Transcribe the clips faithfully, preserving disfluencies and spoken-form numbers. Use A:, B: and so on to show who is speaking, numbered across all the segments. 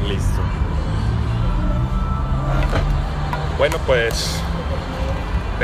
A: Listo.
B: Bueno, pues... de-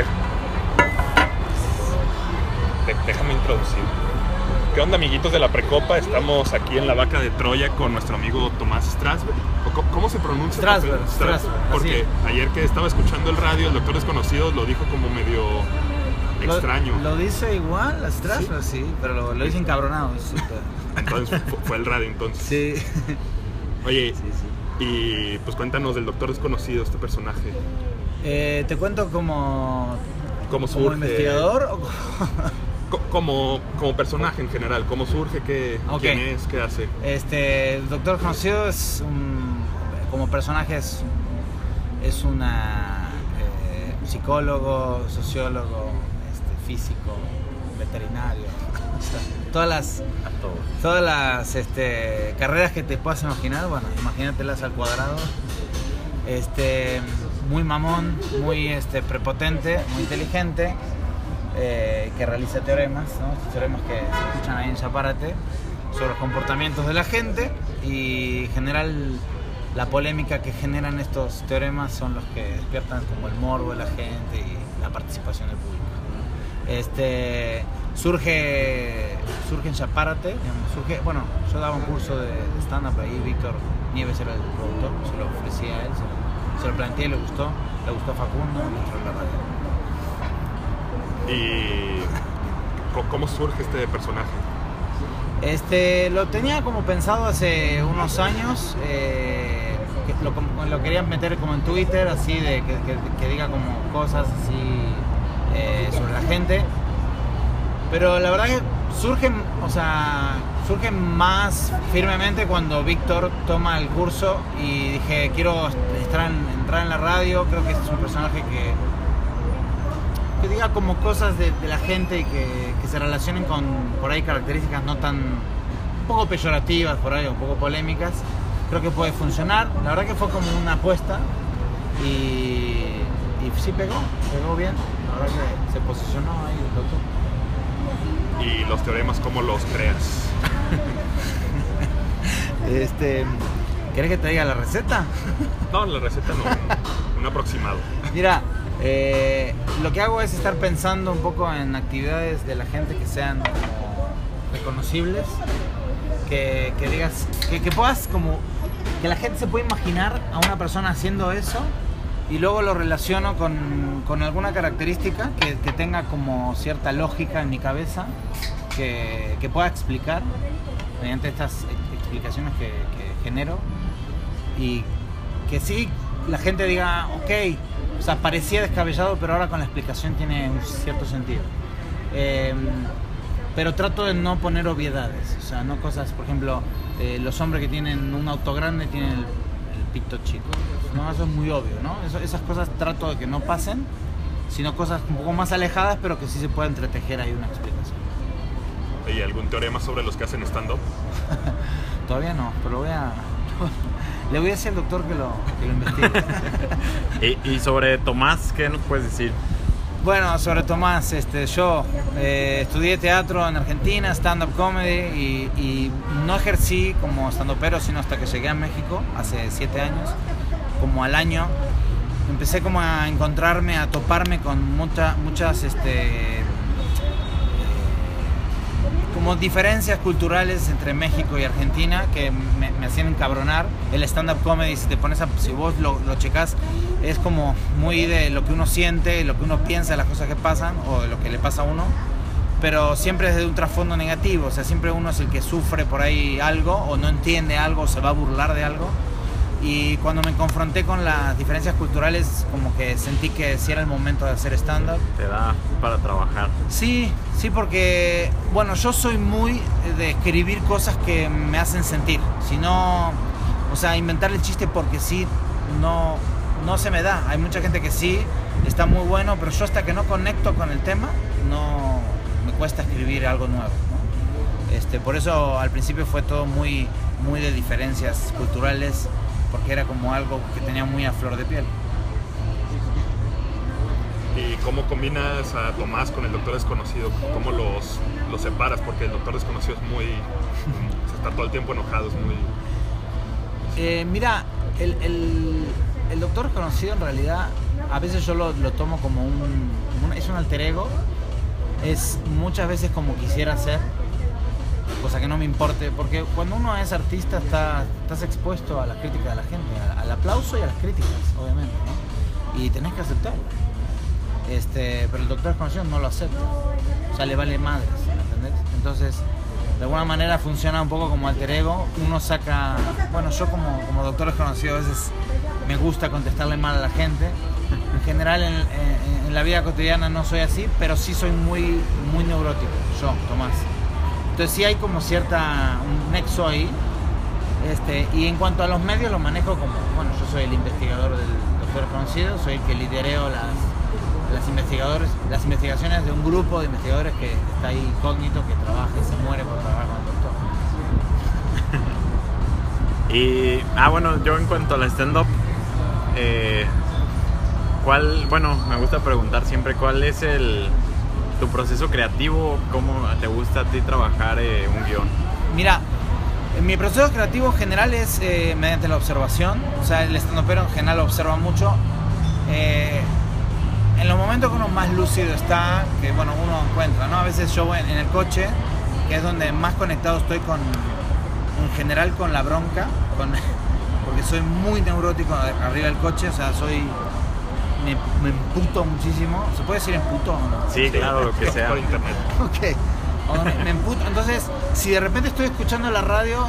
B: de- déjame introducir. ¿Qué onda, amiguitos de la Precopa? Estamos aquí en la Vaca de Troya con nuestro amigo Tomás Strasberg. ¿O co- ¿Cómo se pronuncia?
C: Strasberg,
B: Porque-
C: Strasberg,
B: Porque
C: así.
B: ayer que estaba escuchando el radio, el Doctor Desconocido lo dijo como medio extraño.
C: Lo, lo dice igual, las Strasberg, sí, sí, pero lo, lo dice encabronado. es súper-
B: Entonces fu- fue el radio entonces.
C: Sí.
B: Oye,
C: Sí, sí.
B: y pues cuéntanos del Doctor Desconocido, este personaje.
C: Eh, ¿Te cuento como,
B: ¿Cómo
C: como
B: surge?
C: investigador? O...
B: Co- Como, como personaje en general, ¿cómo surge? Qué,
C: Ok.
B: ¿Quién es? ¿Qué hace?
C: Este, el Doctor Desconocido es un, como personaje es, es una eh, psicólogo, sociólogo, este, físico, veterinario, o sea, todas las,
A: A todo.
C: todas las este, carreras que te puedas imaginar, bueno, imagínatelas al cuadrado. Este, muy mamón, muy este, prepotente, muy inteligente. Eh, que realiza teoremas, ¿no? Estos teoremas que se escuchan ahí en Chapárate sobre los comportamientos de la gente, y en general la polémica que generan estos teoremas son los que despiertan como el morbo de la gente y la participación del público. Este, surge, surge en Chapárate, digamos, surge, bueno, yo daba un curso de, de stand-up ahí, Víctor Nieves era el productor, se lo ofrecí a él, se lo, se lo planteé, le gustó, le gustó a Facundo y entró en la radio.
B: ¿Y co- cómo surge este personaje?
C: Este, lo tenía como pensado hace unos años, eh, que lo, como- lo quería meter como en Twitter, así de que, que- que diga como cosas así eh, sobre la gente, pero la verdad que surge, o sea, surge más firmemente cuando Víctor toma el curso y dije, quiero estar en- entrar en la radio, creo que este es un personaje que que diga como cosas de, de la gente y que, que se relacionen con por ahí características no tan, un poco peyorativas por ahí, un poco polémicas, creo que puede funcionar. La verdad que fue como una apuesta y, y sí pegó, pegó bien, la verdad que se posicionó ahí el doctor.
B: ¿Y los teoremas cómo los creas?
C: Este, ¿querés que te diga la receta?
B: No, la receta no, un aproximado.
C: Mira, eh, lo que hago es estar pensando un poco en actividades de la gente que sean como reconocibles, que, que digas, que, que puedas como, que la gente se pueda imaginar a una persona haciendo eso, y luego lo relaciono con, con alguna característica que, que tenga como cierta lógica en mi cabeza, que, que pueda explicar mediante estas ex- explicaciones que, que genero, y que sí la gente diga, ok, o sea, parecía descabellado, pero ahora con la explicación tiene un cierto sentido. Eh, pero trato de no poner obviedades, o sea, no cosas, por ejemplo, eh, los hombres que tienen un auto grande tienen el, el pito chico, ¿no? Eso es muy obvio, ¿no? Eso, esas cosas trato de que no pasen, sino cosas un poco más alejadas, pero que sí se pueda entretejer ahí una explicación.
B: ¿Y algún teorema sobre los que hacen stand-up?
C: Todavía no, pero voy a... Le voy a decir al doctor que lo, que lo investigue.
A: Y, y sobre Tomás, ¿qué nos puedes decir?
C: Bueno, sobre Tomás, este, yo eh, estudié teatro en Argentina, stand-up comedy, y, y no ejercí como stand-upero sino hasta que llegué a México hace siete años, como al año. Empecé como a encontrarme, a toparme con mucha, muchas este, eh, como diferencias culturales entre México y Argentina que me, me hacían encabronar. El stand-up comedy, si te pones a, si vos lo, lo checas, es como muy de lo que uno siente, lo que uno piensa, de las cosas que pasan o de lo que le pasa a uno, pero siempre desde un trasfondo negativo. O sea, siempre uno es el que sufre por ahí algo o no entiende algo o se va a burlar de algo. Y cuando me confronté con las diferencias culturales, como que sentí que sí era el momento de hacer stand-up.
A: Te da para trabajar.
C: Sí, sí, porque, bueno, yo soy muy de escribir cosas que me hacen sentir. Si no, o sea, inventar el chiste porque sí, no, no se me da. Hay mucha gente que sí, está muy bueno, pero yo hasta que no conecto con el tema, no me cuesta escribir algo nuevo, ¿no? Este, por eso al principio fue todo muy, muy de diferencias culturales, porque era como algo que tenía muy a flor de piel.
B: ¿Y cómo combinas a Tomás con el Doctor Desconocido? ¿Cómo los, los separas? Porque el Doctor Desconocido es muy... se está todo el tiempo enojado, es muy...
C: Eh, mira, el, el, el doctor conocido en realidad, a veces yo lo, lo tomo como un, un... es un alter ego. Es muchas veces como quisiera ser, cosa que no me importe, porque cuando uno es artista está, estás expuesto a la crítica de la gente, al, al aplauso y a las críticas, obviamente, ¿no? Y tenés que aceptarlo. Este, pero el doctor desconocido no lo acepta, o sea, le vale madres, ¿entendés? Entonces, de alguna manera funciona un poco como alter ego. Uno saca, bueno, yo como, como doctor desconocido a veces me gusta contestarle mal a la gente. En general en, en, en la vida cotidiana no soy así, pero sí soy muy, muy neurótico, yo, Tomás. Entonces sí hay como cierta, un nexo ahí. Este, y en cuanto a los medios lo manejo como, bueno, yo soy el investigador del doctor desconocido, soy el que lidereo las, las, investigadores, las investigaciones de un grupo de investigadores que está ahí incógnito, que trabaja y se muere por trabajar con el doctor.
A: Y, ah, bueno, yo en cuanto al stand-up, eh, ¿cuál, bueno, me gusta preguntar siempre cuál es el tu proceso creativo? ¿Cómo te gusta a ti trabajar eh, un guión?
C: Mira, mi proceso creativo general es eh, mediante la observación. O sea, el stand-upero en general observa mucho. Eh, en los momentos que uno más lúcido está, que bueno, uno encuentra, ¿no? A veces yo voy en, en el coche, que es donde más conectado estoy con, en general con la bronca, con, porque soy muy neurótico arriba del coche, o sea, soy... Me, me emputo muchísimo. ¿Se puede decir emputo o no?
A: Sí, claro, lo que sea.
B: Por internet.
C: Ok. O me, me emputo. Entonces, si de repente estoy escuchando la radio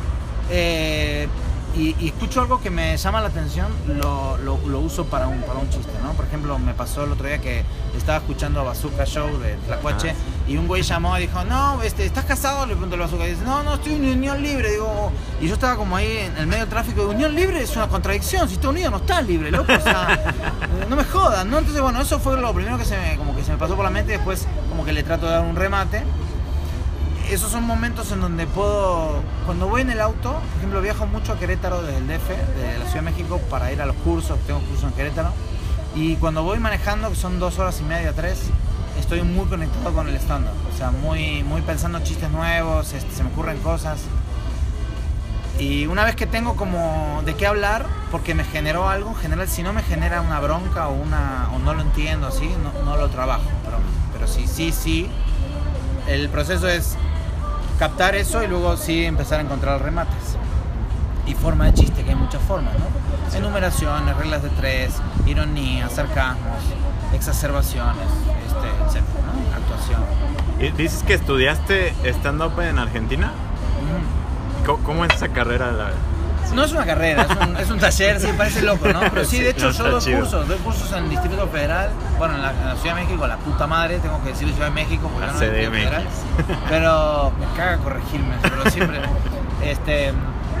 C: eh, y, y escucho algo que me llama la atención, lo, lo, lo uso para un, para un chiste, ¿no? Por ejemplo, me pasó el otro día que estaba escuchando Bazooka Show de Tlacuache, ah. y un güey llamó y dijo, no, este, ¿estás casado? Le preguntó el Bazooka y dice, no, no, estoy en unión libre. Digo, y yo estaba como ahí en el medio del tráfico, de unión libre es una contradicción, si estás unido no estás libre, loco, o sea, no me jodan, ¿no? Entonces, bueno, eso fue lo primero que se me, como que se me pasó por la mente, y después como que le trato de dar un remate. Esos son momentos en donde puedo, cuando voy en el auto, por ejemplo, viajo mucho a Querétaro desde el D F, de la Ciudad de México, para ir a los cursos, tengo cursos en Querétaro, y cuando voy manejando, que son dos horas y media, tres, estoy muy conectado con el stand-up, o sea, muy, muy pensando chistes nuevos, este, se me ocurren cosas, y una vez que tengo como de qué hablar, porque me generó algo, en general, si no me genera una bronca o, una, o no lo entiendo así, no, no lo trabajo, pero, pero sí, sí, sí, el proceso es captar eso y luego sí empezar a encontrar remates y forma de chiste, que hay muchas formas, ¿no? Sí. Enumeraciones, reglas de tres, ironía, sarcasmos, exacerbaciones, este, etcétera, ¿no? Actuación.
A: ¿Y dices que estudiaste stand-up en Argentina?
C: Mm.
A: ¿Cómo, ¿Cómo es esa carrera? La...
C: Sí. No es una carrera, es un, es un taller, sí, parece loco, ¿no? Pero sí, de hecho,
A: sí,
C: yo doy
A: chido.
C: cursos, doy cursos en el Distrito Federal, bueno, en la, en la Ciudad de México, la puta madre, tengo que decir Ciudad de México, porque
A: la
C: no
A: C
C: es
A: D
C: el
A: M X.
C: Federal, pero me caga corregirme, pero siempre, este,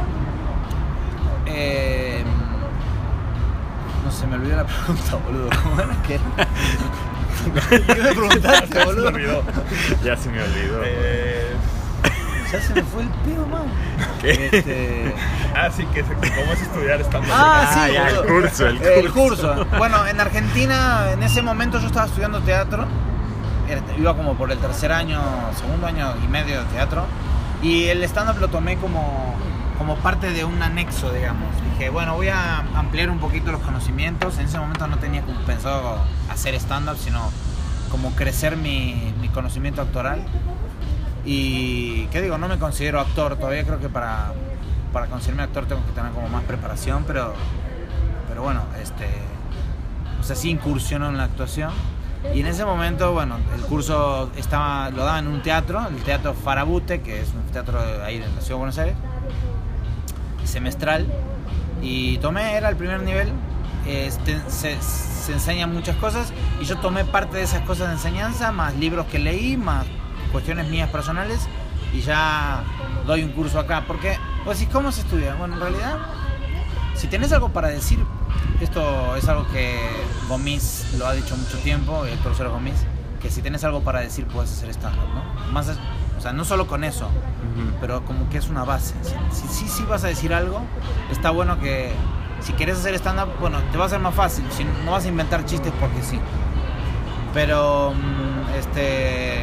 C: eh, no sé, me olvidó la pregunta, boludo, ¿cómo era que era? ¿Qué me preguntaste, boludo?
B: Se me olvidó.
A: Ya se me olvidó.
B: Eh,
C: Ya se me fue el pedo, man.
A: ¿Qué?
C: Este...
B: ah, sí, que, que cómo es estudiar estando.
C: Ah,
A: Ah,
C: sí,
A: ya, el
C: boludo.
A: curso, el
C: El curso. Bueno, en Argentina, en ese momento yo estaba estudiando teatro. Era- Iba como por el tercer año, segundo año y medio de teatro. Y el stand-up lo tomé como, como parte de un anexo, digamos. Dije, bueno, voy a ampliar un poquito los conocimientos. En ese momento no tenía como pensado hacer stand-up, sino como crecer mi, mi conocimiento actoral. Y, ¿qué digo? No me considero actor. Todavía creo que para, para considerarme actor tengo que tener como más preparación, pero, pero bueno, este, o sea, sí incursiono en la actuación. Y en ese momento, bueno, el curso estaba, lo daba en un teatro, el Teatro Farabute, que es un teatro ahí en la Ciudad de Buenos Aires, semestral. Y tomé, era el primer nivel, este, se, se enseñan muchas cosas, y yo tomé parte de esas cosas de enseñanza, más libros que leí, más cuestiones mías personales, y ya doy un curso acá. Porque, pues, ¿cómo se estudia? Bueno, en realidad, si tenés algo para decir, esto es algo que Gomis lo ha dicho mucho tiempo, el profesor Gomis, que si tenés algo para decir puedes hacer stand-up, ¿no? Más, o sea, no solo con eso,
A: Ujú.
C: pero como que es una base. Si sí si, si vas a decir algo, está bueno que si quieres hacer stand-up, bueno, te va a ser más fácil, si no vas a inventar chistes porque sí. Pero, este,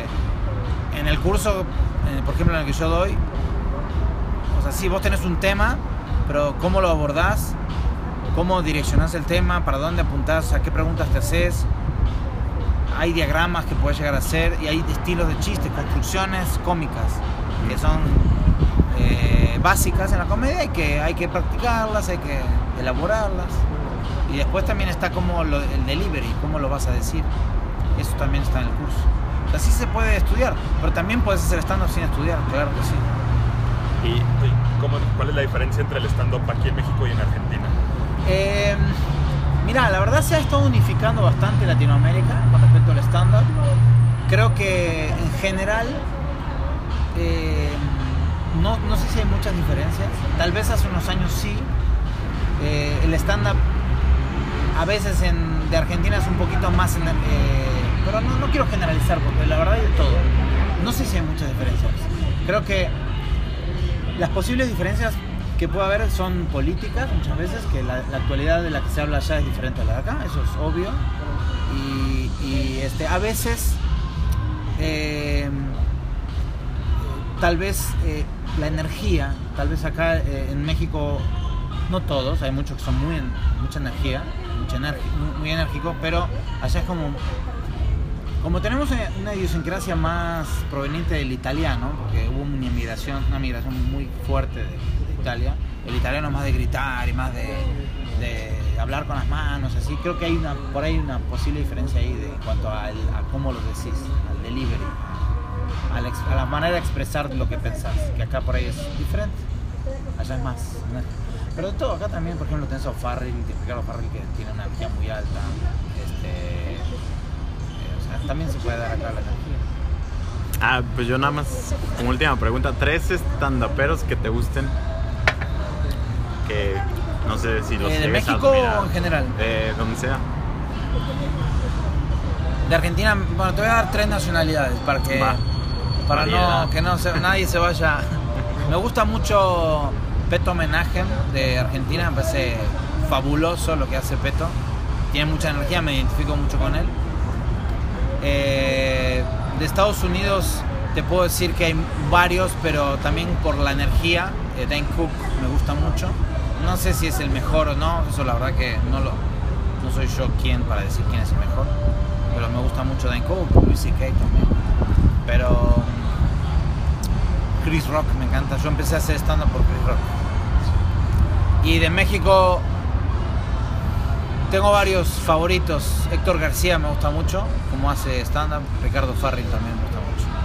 C: en el curso, eh, por ejemplo, en el que yo doy, o sea, si vos tenés un tema, pero cómo lo abordás, cómo direccionás el tema, para dónde apuntás, a qué preguntas te haces. Hay diagramas que puedes llegar a hacer y hay estilos de chistes, construcciones cómicas que son eh, básicas en la comedia y que hay que practicarlas, hay que elaborarlas. Y después también está como lo, el delivery, cómo lo vas a decir. Eso también está en el curso. O sea, sí se puede estudiar, pero también puedes hacer stand-up sin estudiar, claro que sí.
B: ¿Y, y cómo, cuál es la diferencia entre el stand-up aquí en México y en Argentina?
C: Eh, mira, la verdad se ha estado unificando bastante Latinoamérica con respecto al stand-up. Creo que en general eh, no, no sé si hay muchas diferencias. Tal vez hace unos años sí. Eh, el stand-up a veces en, de Argentina es un poquito más... En, eh, pero no, no quiero generalizar porque la verdad hay de todo. No sé si hay muchas diferencias. Creo que las posibles diferencias que puede haber son políticas muchas veces, que la, la actualidad de la que se habla allá es diferente a la de acá, eso es obvio. Y, y este, a veces eh, tal vez eh, la energía, tal vez acá eh, en México, no todos, hay muchos que son muy mucha energía, mucha energi, muy, muy enérgicos, pero allá es como como tenemos una idiosincrasia más proveniente del italiano, porque hubo una migración, una migración muy fuerte de Italia. El italiano es más de gritar y más de, de hablar con las manos, así. Creo que hay una, por ahí una posible diferencia ahí de, en cuanto a, el, a cómo lo decís, al delivery, a la, a la manera de expresar lo que pensás, que acá por ahí es diferente, allá es más, ¿no? Pero de todo, acá también, por ejemplo, tenés a O'Farrill, Ricardo O'Farrill, que tiene una energía muy alta, este, eh, o sea, también se puede dar acá la energía.
A: Ah, pues yo nada más, como última pregunta, tres estandaperos que te gusten, que no sé si los
C: eh, ¿De
A: llegues a
C: México
A: admirar.
C: o en general?
A: Eh, donde sea.
C: De Argentina, bueno, te voy a dar tres nacionalidades para que
A: Va.
C: para
A: Variedad.
C: no que no se, nadie se vaya. Me gusta mucho Peto Menagem de Argentina, me parece fabuloso lo que hace Peto. Tiene mucha energía, me identifico mucho con él. Eh, de Estados Unidos te puedo decir que hay varios, pero también por la energía, eh, Dane Cook me gusta mucho. No sé si es el mejor o no, eso la verdad que no lo no soy yo quien para decir quién es el mejor, pero me gusta mucho Dane Cook, Louis C K también. Pero Chris Rock me encanta, yo empecé a hacer stand-up por Chris Rock. Y de México tengo varios favoritos. Héctor García me gusta mucho, como hace stand-up. Ricardo O'Farrill también me gusta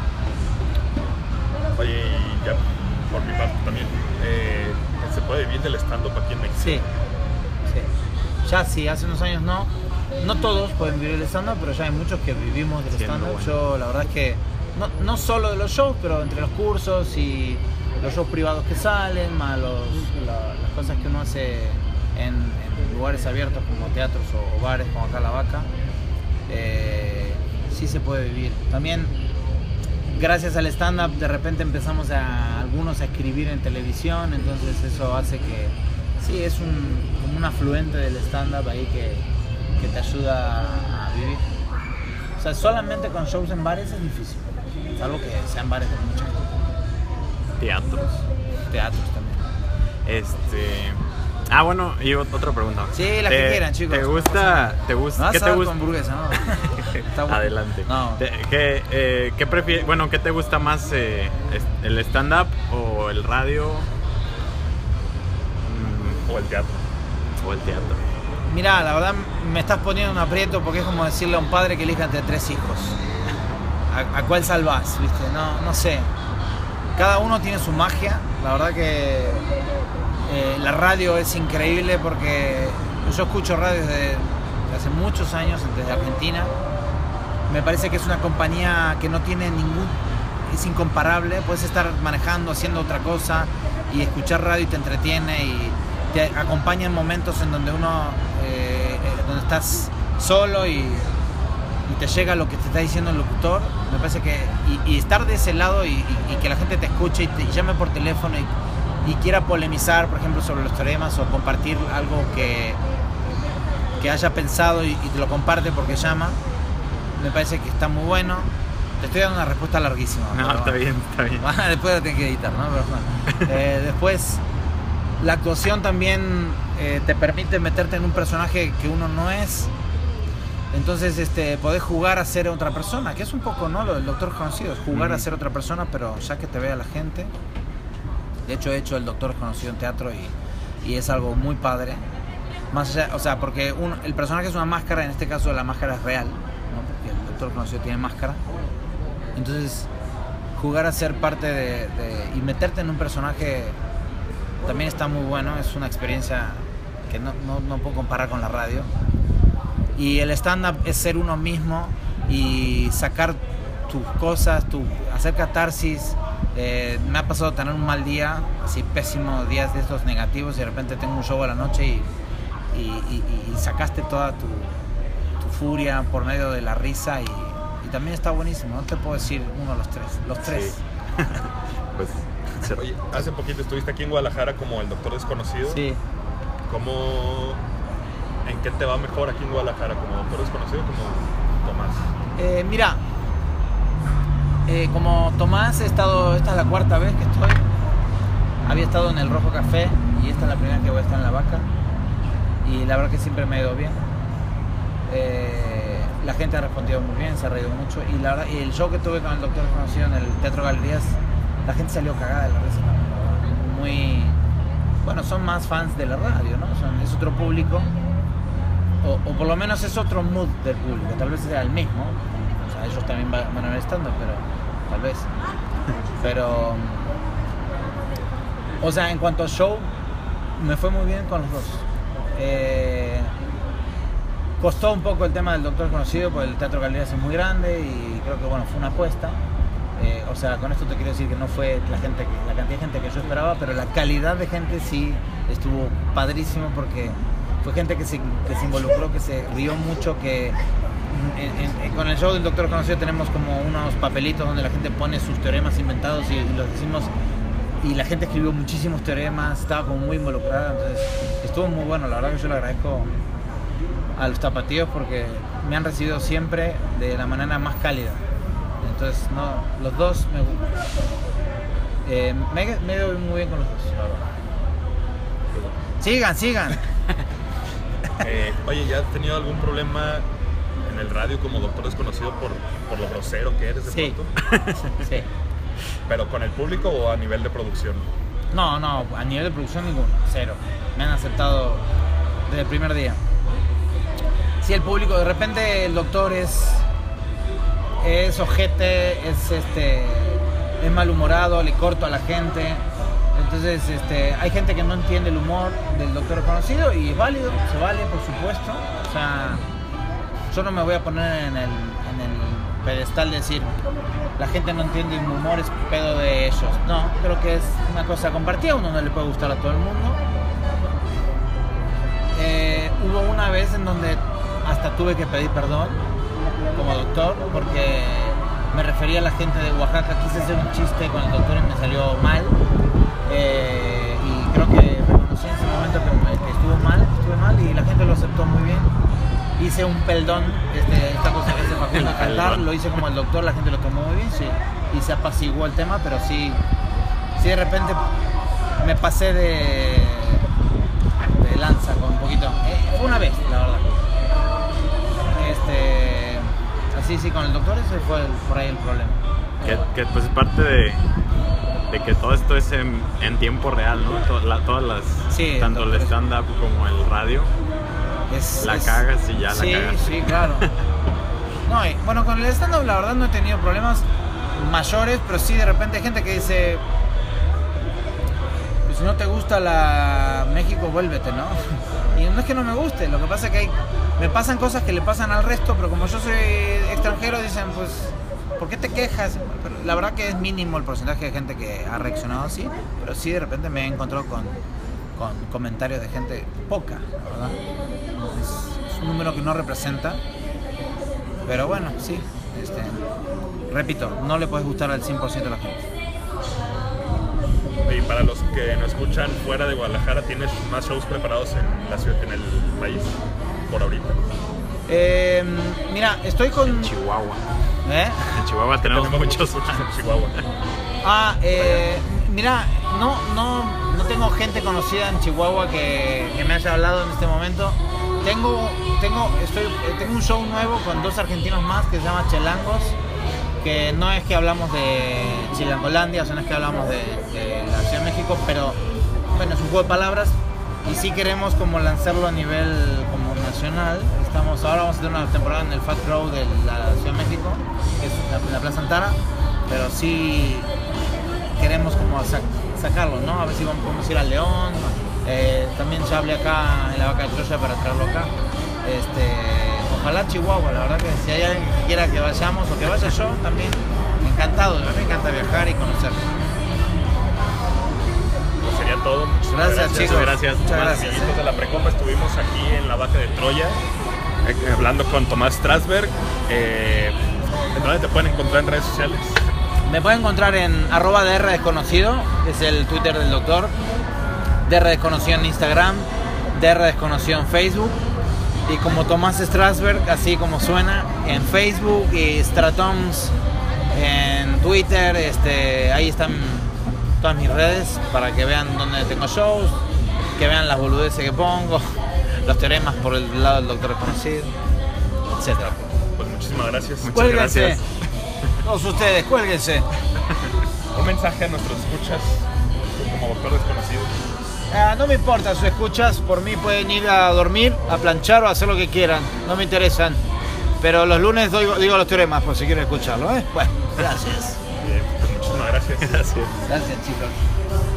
C: mucho.
B: Oye, y ya por mi parte también, eh, ¿se puede vivir del stand-up aquí en México?
C: Sí, sí. Ya sí, hace unos años no. No todos pueden vivir del stand-up, pero ya hay muchos que vivimos del
A: Siendo
C: stand-up.
A: bueno.
C: Yo la verdad es que, no, no solo de los shows, pero entre los cursos y los shows privados que salen, más los, la, las cosas que uno hace en, en lugares abiertos como teatros o, o bares como acá La Vaca, eh, sí se puede vivir. También gracias al stand-up de repente empezamos a algunos a escribir en televisión, entonces eso hace que sí, es un, como un afluente del stand-up ahí que, que te ayuda a, a vivir. O sea, solamente con shows en bares es difícil, salvo que sean bares con mucha gente.
A: Teatros.
C: Teatros también.
A: Este. Ah, bueno, y ot- otra pregunta.
C: Sí, la que
A: ¿Te-
C: quieran, chicos.
A: ¿Te gusta? ¿Te
C: ¿Me
A: gusta?
C: vas
A: ¿Qué
C: a
A: te
C: dar tu
A: gusta?
C: hamburguesa? No. Está bueno.
A: Adelante.
C: No.
A: Te- ¿Qué, eh, ¿qué prefieres? Bueno, ¿qué te gusta más? Eh, es- ¿El stand-up o el radio? Mm,
B: O el teatro.
A: ¿O el teatro?
C: Mirá, la verdad me estás poniendo un aprieto porque es como decirle a un padre que elija entre tres hijos. ¿A, a cuál salvás? ¿Viste? No, no sé. Cada uno tiene su magia. La verdad que eh, la radio es increíble porque yo escucho radio desde hace muchos años, desde Argentina. Me parece que es una compañía que no tiene ningún... es incomparable. Puedes estar manejando, haciendo otra cosa y escuchar radio y te entretiene y te acompaña en momentos en donde uno eh, eh, donde estás solo y, y te llega lo que te está diciendo el locutor. Me parece que y, y estar de ese lado y, y, y que la gente te escuche y te y llame por teléfono y, y quiera polemizar, por ejemplo, sobre los teoremas o compartir algo que, que haya pensado y, y te lo comparte porque llama, me parece que está muy bueno. Te estoy dando una respuesta larguísima.
A: No,
C: pero
A: está
C: bueno.
A: bien, está bien.
C: Después lo tengo que editar, ¿no? Pero bueno. Eh, después, la actuación también eh, te permite meterte en un personaje que uno no es. Entonces, este, podés jugar a ser otra persona, que es un poco, ¿no? Lo del Doctor Desconocido, es jugar uh-huh. a ser otra persona, pero ya que te vea la gente. De hecho, he hecho el Doctor Desconocido en teatro y, y es algo muy padre. Más allá, o sea, porque un, el personaje es una máscara, en este caso la máscara es real, ¿no? Porque el Doctor Desconocido tiene máscara. Entonces, jugar a ser parte de, de... y meterte en un personaje también está muy bueno, es una experiencia que no, no, no puedo comparar con la radio. Y el stand-up es ser uno mismo y sacar tus cosas, tu, hacer catarsis. Eh, me ha pasado tener un mal día, así pésimo, días de estos negativos, y de repente tengo un show a la noche y, y, y, y sacaste toda tu, tu furia por medio de la risa y, y también está buenísimo. No te puedo decir uno de los tres, los tres.
B: Sí. Pues, oye, hace poquito estuviste aquí en Guadalajara como el Doctor Desconocido.
C: Sí.
B: ¿Cómo, en qué te va mejor aquí en Guadalajara, como Doctor Desconocido o como Tomás?
C: Eh, mira, eh, como Tomás he estado, esta es la cuarta vez que estoy. Había estado en el Rojo Café y esta es la primera que voy a estar en La Vaca. Y la verdad que siempre me ha ido bien. Eh, la gente ha respondido muy bien, se ha reído mucho. Y, la verdad, y el show que tuve con el Doctor Desconocido en el Teatro Galerías, la gente salió cagada de la risa. Muy... Bueno, son más fans de la radio, ¿no? Son, es otro público. O, o por lo menos es otro mood del público. Tal vez sea el mismo. O sea, ellos también van a ver stand-up, pero... Tal vez. Pero... O sea, en cuanto a show, me fue muy bien con los dos. Eh, costó un poco el tema del Doctor Desconocido, porque el Teatro Galerías es muy grande y creo que bueno, fue una apuesta. Eh, o sea, con esto te quiero decir que no fue la gente, la cantidad de gente que yo esperaba, pero la calidad de gente sí estuvo padrísimo, porque fue gente que se, que se involucró, que se rió mucho, que en, en, con el show del Doctor Desconocido tenemos como unos papelitos donde la gente pone sus teoremas inventados y, y los decimos. Y la gente escribió muchísimos teoremas, estaba como muy involucrada, entonces estuvo muy bueno. La verdad que yo le agradezco a los tapatíos porque me han recibido siempre de la manera más cálida. Entonces, no, los dos me gustan. Eh, me, me he ido muy bien con los dos, la verdad. Sigan, sigan.
B: eh, oye, ¿ya has tenido algún problema en el radio como Doctor Desconocido por, por lo grosero que eres de
C: sí.
B: pronto?
C: Sí.
B: ¿Pero con el público o a nivel de producción?
C: No, no, a nivel de producción ninguno, cero. Me han aceptado desde el primer día. Sí, el público, de repente el doctor es, es ojete, es, este, es malhumorado, le corto a la gente. Entonces este, hay gente que no entiende el humor del Doctor Desconocido y es válido, se vale, por supuesto. O sea, yo no me voy a poner en el, en el pedestal de decir la gente no entiende mi humor, es pedo de ellos. No, creo que es una cosa compartida, a uno no le puede gustar a todo el mundo. Eh, hubo una vez en donde hasta tuve que pedir perdón como doctor porque me refería a la gente de Oaxaca, quise hacer un chiste con el doctor y me salió mal. Eh, y creo que reconocí en ese momento que, que estuvo mal, estuve mal y la gente lo aceptó muy bien. Hice un peldón, este, esta cosa que hace Facundo cantar, lo hice como el doctor, la gente lo tomó muy bien, sí, y se apaciguó el tema, pero sí, sí de repente me pasé de, de lanza con un poquito. Eh, fue una vez, la verdad. Este, así sí, con el doctor ese fue el, por ahí el problema.
A: Que, que pues es parte de, de que todo esto es en, en tiempo real, ¿no? Todas, la, todas las,
C: sí,
A: tanto el stand-up como el radio. Es, la es, cagas y ya
C: sí,
A: la cagas.
C: Sí, claro. No, y, bueno, con el stand-up la verdad no he tenido problemas mayores, pero sí de repente hay gente que dice, pues si no te gusta la México, vuélvete, ¿no? Y no es que no me guste, lo que pasa es que hay, me pasan cosas que le pasan al resto, pero como yo soy extranjero dicen, pues, ¿por qué te quejas? Pero la verdad que es mínimo el porcentaje de gente que ha reaccionado así, pero sí de repente me he encontrado con, con comentarios de gente poca, la verdad. Es, es un número que no representa, pero bueno, sí, este, repito, no le puedes gustar al cien por ciento de la gente.
B: Y para los que nos escuchan fuera de Guadalajara, ¿tienes más shows preparados en la ciudad, en el país, por ahorita?
C: Eh, mira, estoy con...
A: En Chihuahua.
C: ¿Eh?
A: En Chihuahua tenemos, tenemos muchos.
B: muchos en Chihuahua.
C: Ah, eh, mira, no, no, no tengo gente conocida en Chihuahua que, que me haya hablado en este momento. Tengo, tengo, estoy, tengo un show nuevo con dos argentinos más que se llama Chelangos, que no es que hablamos de Chilangolandia, o sea, no es que hablamos de, de la Ciudad de México, pero bueno, es un juego de palabras y sí queremos como lanzarlo a nivel como nacional. Estamos, ahora vamos a tener una temporada en el Fat Crow de la Ciudad de México, que es la, la Plaza Antara, pero sí queremos como sac, sacarlo, ¿no? A ver si vamos, podemos ir al León. Eh, también se hable acá en la Vaca de Troya para traerlo acá. Este, ojalá Chihuahua, la verdad que si hay alguien que quiera que vayamos o que vaya yo también, encantado, a mí me encanta viajar y conocer.
B: Pues sería todo. Muchísimas
C: Gracias,
B: gracias,
C: chicos.
A: Gracias.
C: Muchas
B: Bueno,
C: gracias.
B: amiguitos de la Precopa, estuvimos aquí en la Vaca de Troya eh, hablando con Tomás Strasberg. Eh, ¿En dónde te pueden encontrar en redes sociales?
C: Me pueden encontrar en arroba D R Desconocido, que es el Twitter del doctor. D R Desconocido en Instagram, D R Desconocido en Facebook. Y como Tomás Strasberg, así como suena, en Facebook y Stratoms en Twitter. Este, ahí están todas mis redes para que vean dónde tengo shows, que vean las boludeces que pongo, los teoremas por el lado del doctor desconocido, etcétera.
B: Pues muchísimas gracias.
A: Muchas
C: Cuélguense.
A: gracias.
C: Todos ustedes, cuélguense.
B: Un mensaje a nuestros escuchas como doctor desconocido.
C: Ah, no me importa sus escuchas, por mí pueden ir a dormir, a planchar o a hacer lo que quieran, no me interesan. Pero los lunes digo, digo los teoremas por si quieren escucharlo, ¿eh? Bueno, gracias.
B: Bien, pues muchísimas gracias.
A: Gracias.
C: Gracias, chicos.